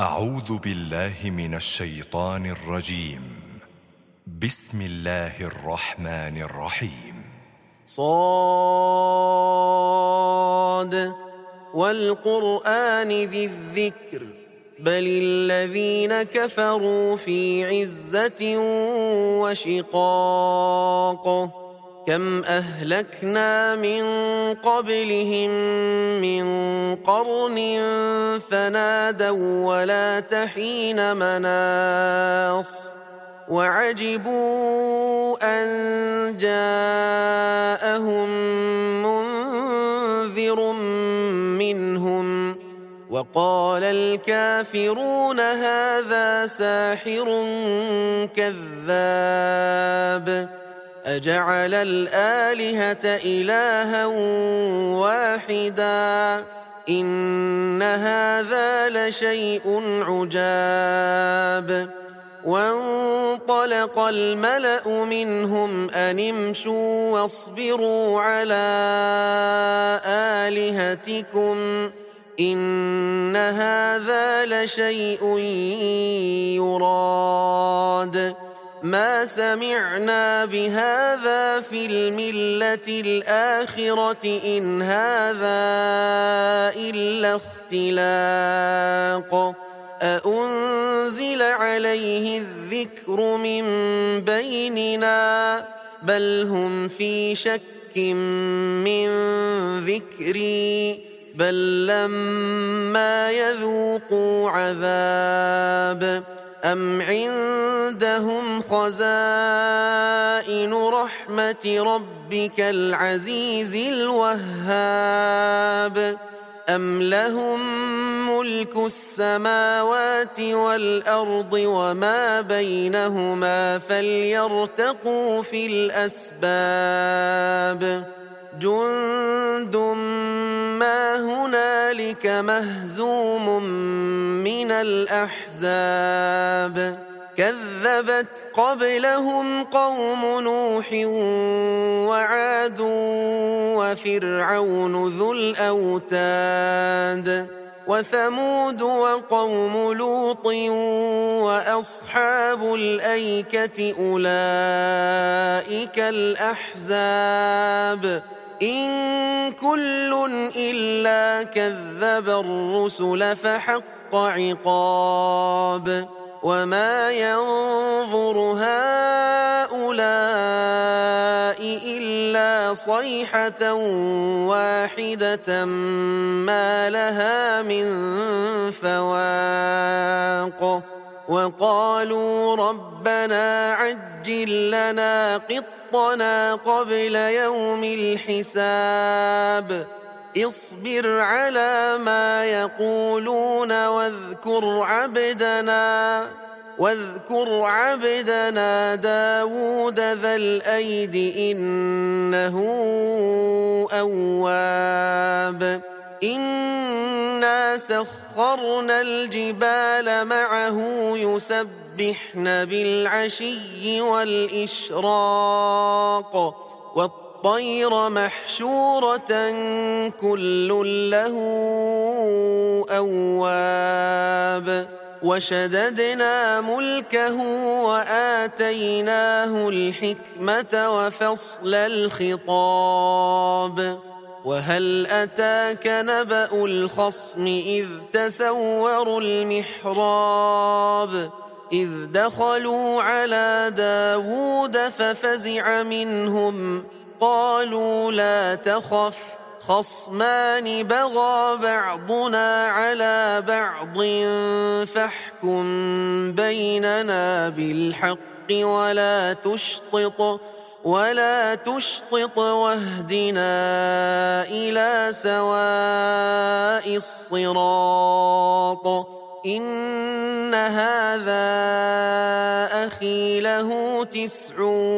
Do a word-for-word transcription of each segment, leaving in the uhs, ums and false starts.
أعوذ بالله من الشيطان الرجيم. بسم الله الرحمن الرحيم. صاد والقرآن ذي الذكر بل الذين كفروا في عزة وشقاق كم أهلكنا من قبلهم من قرن فنادوا ولا تحين مناص وعجبوا أن جاءهم منذر منهم وقال الكافرون هذا ساحر كذاب أجعل الآلهة إلها واحدا إن هذا لشيء عجاب وانطلق الملأ منهم أن امشوا واصبروا على آلهتكم إن هذا لشيء يراد ما سمعنا بهذا في الملة الآخرة إن هذا إلا اختلاق أأنزل عليه الذكر من بيننا بل هم في شك من ذكري بل لما يذوقوا عذاب أم عندهم خزائن رحمة ربك العزيز الوهاب أم لهم ملك السماوات والأرض وما بينهما فليرتقوا في الأسباب جند ما هنالك مهزوم من الأحزاب كذبت قبلهم قوم نوح وعاد وفرعون ذو الأوتاد وثمود وقوم لوط وأصحاب الأيكة أولئك الأحزاب إن كل إلا كذب الرسل فحق عقاب وما ينظر هؤلاء إلا صيحة واحدة ما لها من فواق وقالوا ربنا عجل لنا قطنا قبل يوم الحساب اصبر على ما يقولون واذكر عبدنا واذكر عبدنا داود ذا الأيد إنه أواب إنا سخرنا الجبال معه يسبحن بالعشي والإشراق والطير محشورة كل له أواب وشددنا ملكه وآتيناه الحكمة وفصل الخطاب وهل أتاك نبأ الخصم إذ تسوروا المحراب إذ دخلوا على داود ففزع منهم قالوا لا تخف خصمان بغى بعضنا على بعض فاحكم بيننا بالحق ولا تشطط ولا تشطط واهدنا إلى سواء الصراط إن هذا أخي له تسع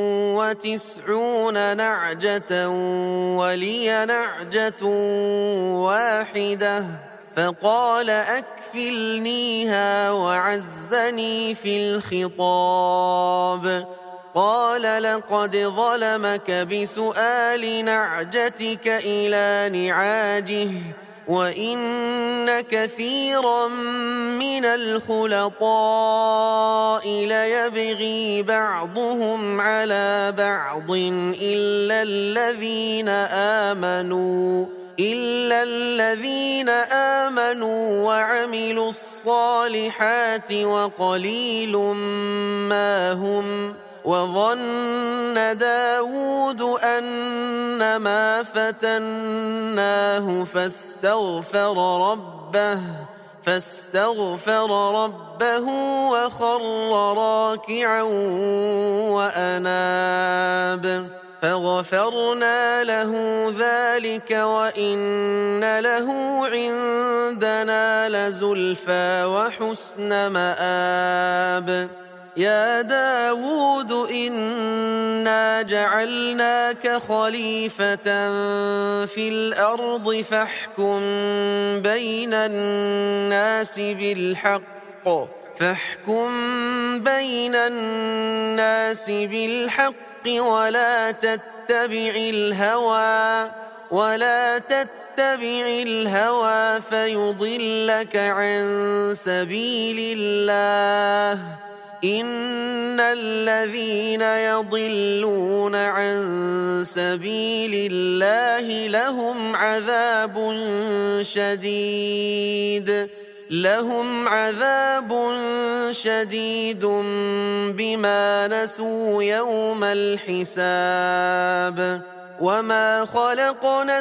وتسعون نعجة ولي نعجة واحدة فقال أكفلنيها وعزني في الخطاب قال لقد ظلمك بسؤال نعجتك إلى نعاجه وإن كثيرا من الخلطاء ليبغي بعضهم على بعض إلا الذين آمنوا إلا الذين آمنوا وعملوا الصالحات وقليل ما هم وظن داود أنما فتناه فاستغفر ربه فاستغفر ربه وخر راكعا وأناب فغفرنا له ذلك وإن له عندنا لزلفى وحسن مآب يا داود إنا جعلناك خليفة في الأرض فاحكم بين الناس بالحق فاحكم بين الناس بالحق ولا تتبع الهوى ولا تتبع الهوى فيضلك عن سبيل الله إن الذين يضلون عن سبيل الله لهم عذاب شديد لهم عذاب شديد بما نسوا يوم الحساب وما خلقنا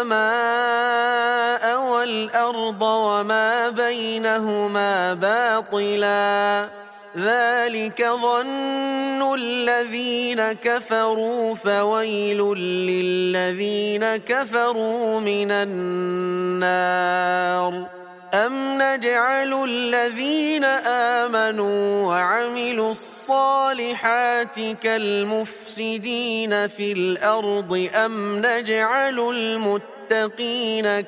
السماء والأرض وما بينهما باطلا ذلك ظن الذين كفروا فويل للذين كفروا من النار أم نجعل الذين آمنوا وعملوا الصالحات كالمفسدين في الأرض أم نجعل المتقين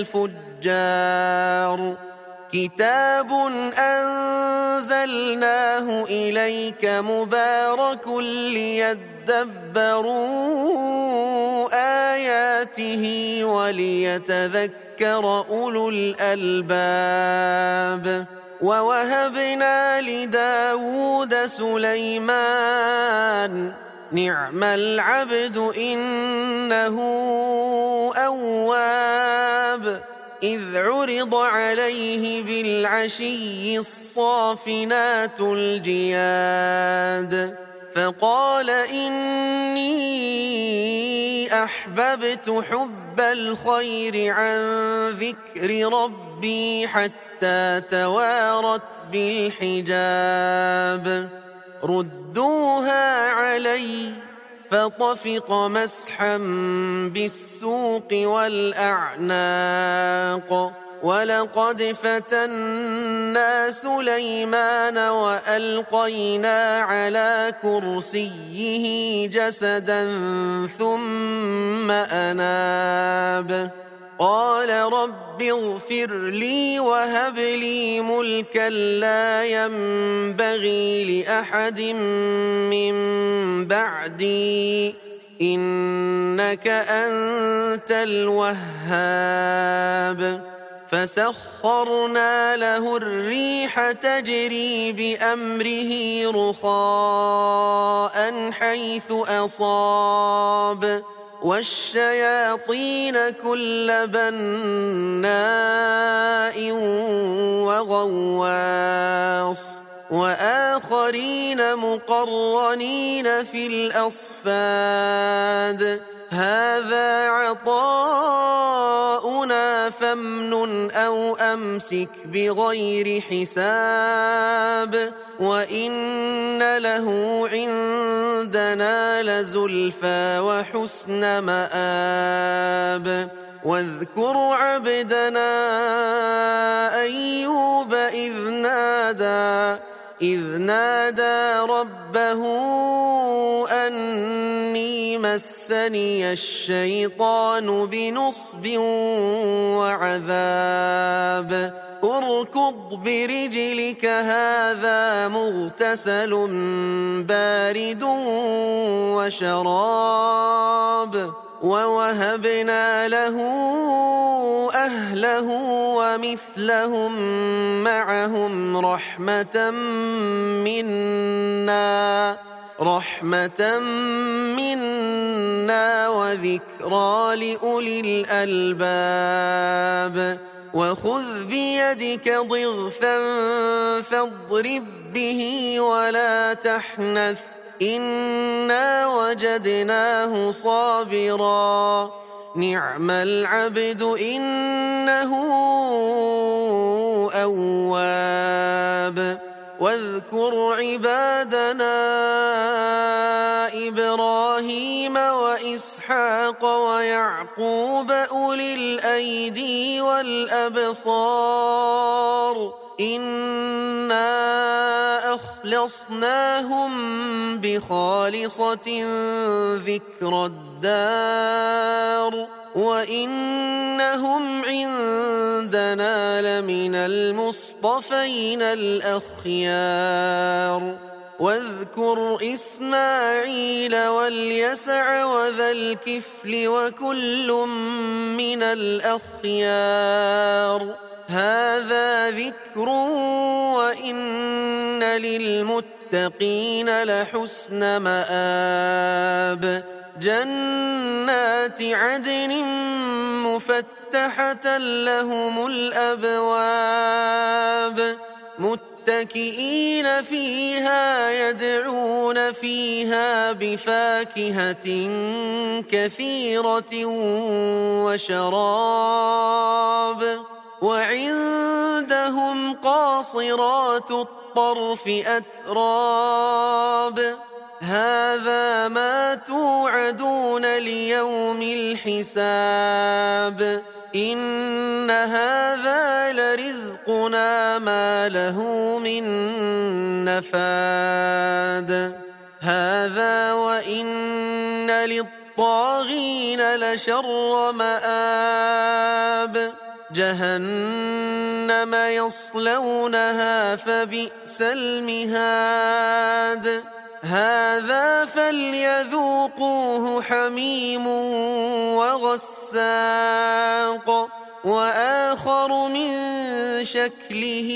كالفجار كتاب أنزلناه إليك مبارك ليدبروا آياته وليتذكر أولو الألباب ووهبنا لداود سليمان نعم العبد إنه أواب إذ عرض عليه بالعشي الصافنات الجياد فقال إني أحببت حب الخير عن ذكر ربي حتى توارت بالحجاب ردوها علي فطفق مسحا بالسوق والأعناق ولقد فتنا سليمان وألقينا على كرسيه جسدا ثم أناب قال رب اغفر لي وهب لي ملكا لا ينبغي لأحد من بعدي إنك أنت الوهاب فسخرنا له الريح تجري بأمره رخاء حيث أصاب والشياطين كل بناء وغواص وآخرين مقرنين في الأصفاد هذا عطاؤنا فامنن أو أمسك بغير حساب وإن له عندنا لزلفى وحسن مآب واذكر عبدنا أيوب إذ نادى إذ نادى ربه أني مسني الشيطان بنصب وعذاب اركض برجلك هذا مغتسل بارد وشراب ووهبنا له أهله ومثلهم معهم رحمة منا رحمة منا وذكرى لأولي الألباب وخذ بيدك ضغثا فاضرب به ولا تحنث إنا وجدناه صابرا نعم العبد إنه أواب واذكر عبادنا إبراهيم وإسحاق ويعقوب أولي الأيدي والأبصار إنا أخلصناهم بخالصة ذكر الدار وإنهم عندنا لمن المصطفين الأخيار واذكر إسماعيل واليسع وذا الكفل وكل من الأخيار هذا ذكر وإن للمتقين لحسن مآب جنات عدن مفتحة لهم الأبواب متكئين فيها يدعون فيها بفاكهة كثيرة وشراب وعندهم قاصرات الطرف أتراب هذا ما توعدون ليوم الحساب إن هذا لرزقنا ما له من نفاد هذا وإن للطاغين لشر مآب جهنم يصلونها فبئس المهاد هذا فليذوقوه حميم وغساق وآخر من شكله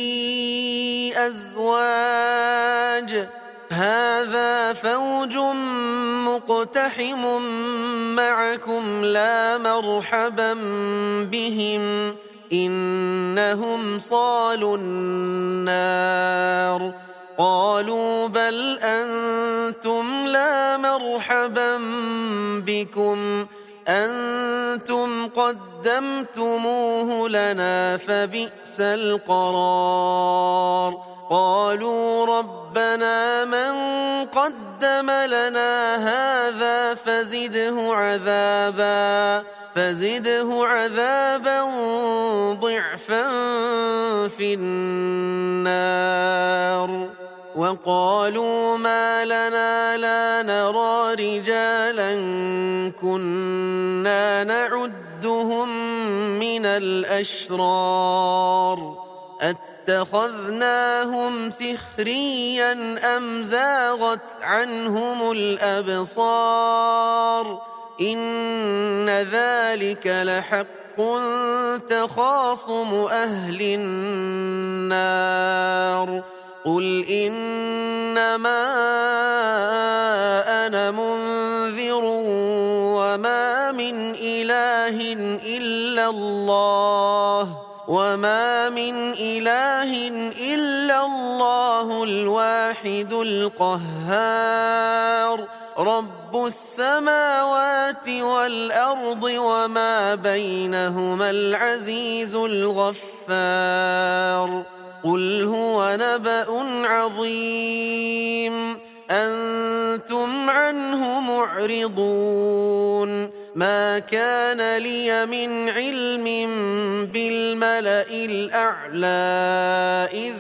أزواج هذا فوج مقتحم معكم لا مرحبا بهم إنهم صالوا النار قالوا بل أنتم لا مرحبا بكم أنتم قدمتموه لنا فبئس القرار قالوا ربنا من قدم لنا هذا فزده عذابا فزده عذابا ضعفا في النار وقالوا ما لنا لا نرى رجالا كنا نعدهم من الأشرار اتخذناهم سخريا أم زاغت عنهم الأبصار إن ذلك لحق تخاصم أهل النار قل إنما أنا منذر وما من إله إلا الله وما من إله إلا الله الواحد القهار رب السماوات والأرض وما بينهما العزيز الغفار قل هو نبأ عظيم أنتم عنه معرضون ما كان لي من علم بالملأ الأعلى إذ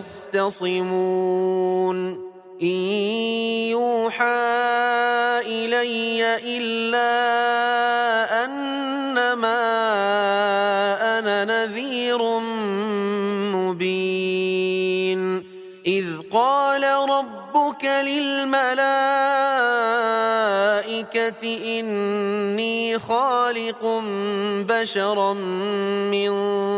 يختصمون إن يوحى إلي إلا أنما أنا نذير مبين إذ قال ربك للملائكة الملائكة إني خالق بشرا من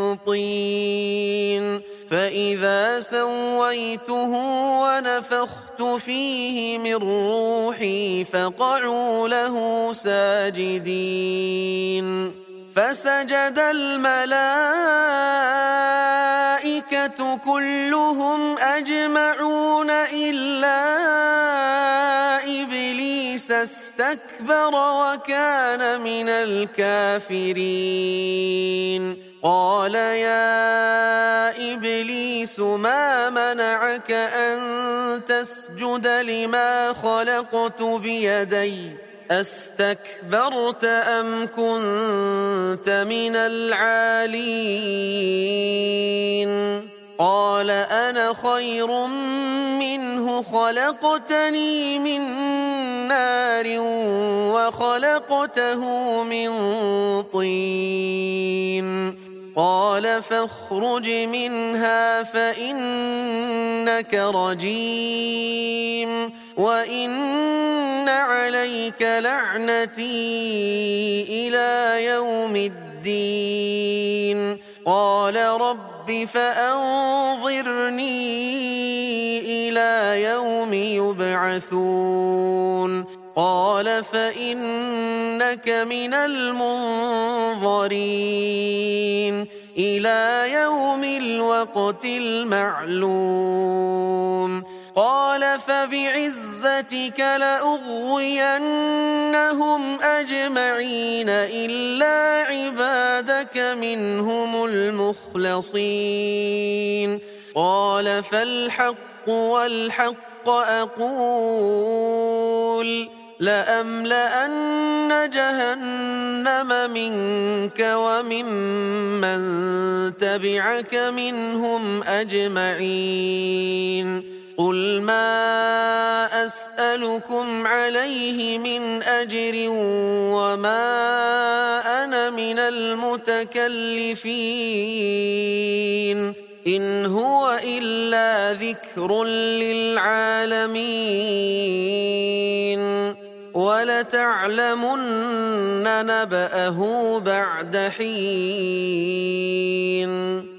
طين فإذا سويته ونفخت فيه من روحي فقعوا له ساجدين فسجد الملائكة كلهم أجمعون إلا إبليس استكبر وكان من الكافرين قال يا إبليس ما منعك أن تسجد لما خلقت بيدي أستكبرت أم كنت من العالين قال أنا خير منه خلقتني من نار وخلقته من طين قال فاخرج منها فإنك رجيم وإن عليك لعنتي إلى يوم الدين قال رب فأنظرني إلى يوم يبعثون قال فإنك من المنظرين إلى يوم الوقت المعلوم قال فبعزتك لأغوينهم أجمعين إلا عبادك منهم المخلصين قال فالحق والحق أقول لأملأن جهنم منك وممن تبعك منهم أجمعين قل ما أسألكم عليه من أجر وما أنا من المتكلفين إن هو إلا ذكر للعالمين ولتعلمن نبأه بعد حين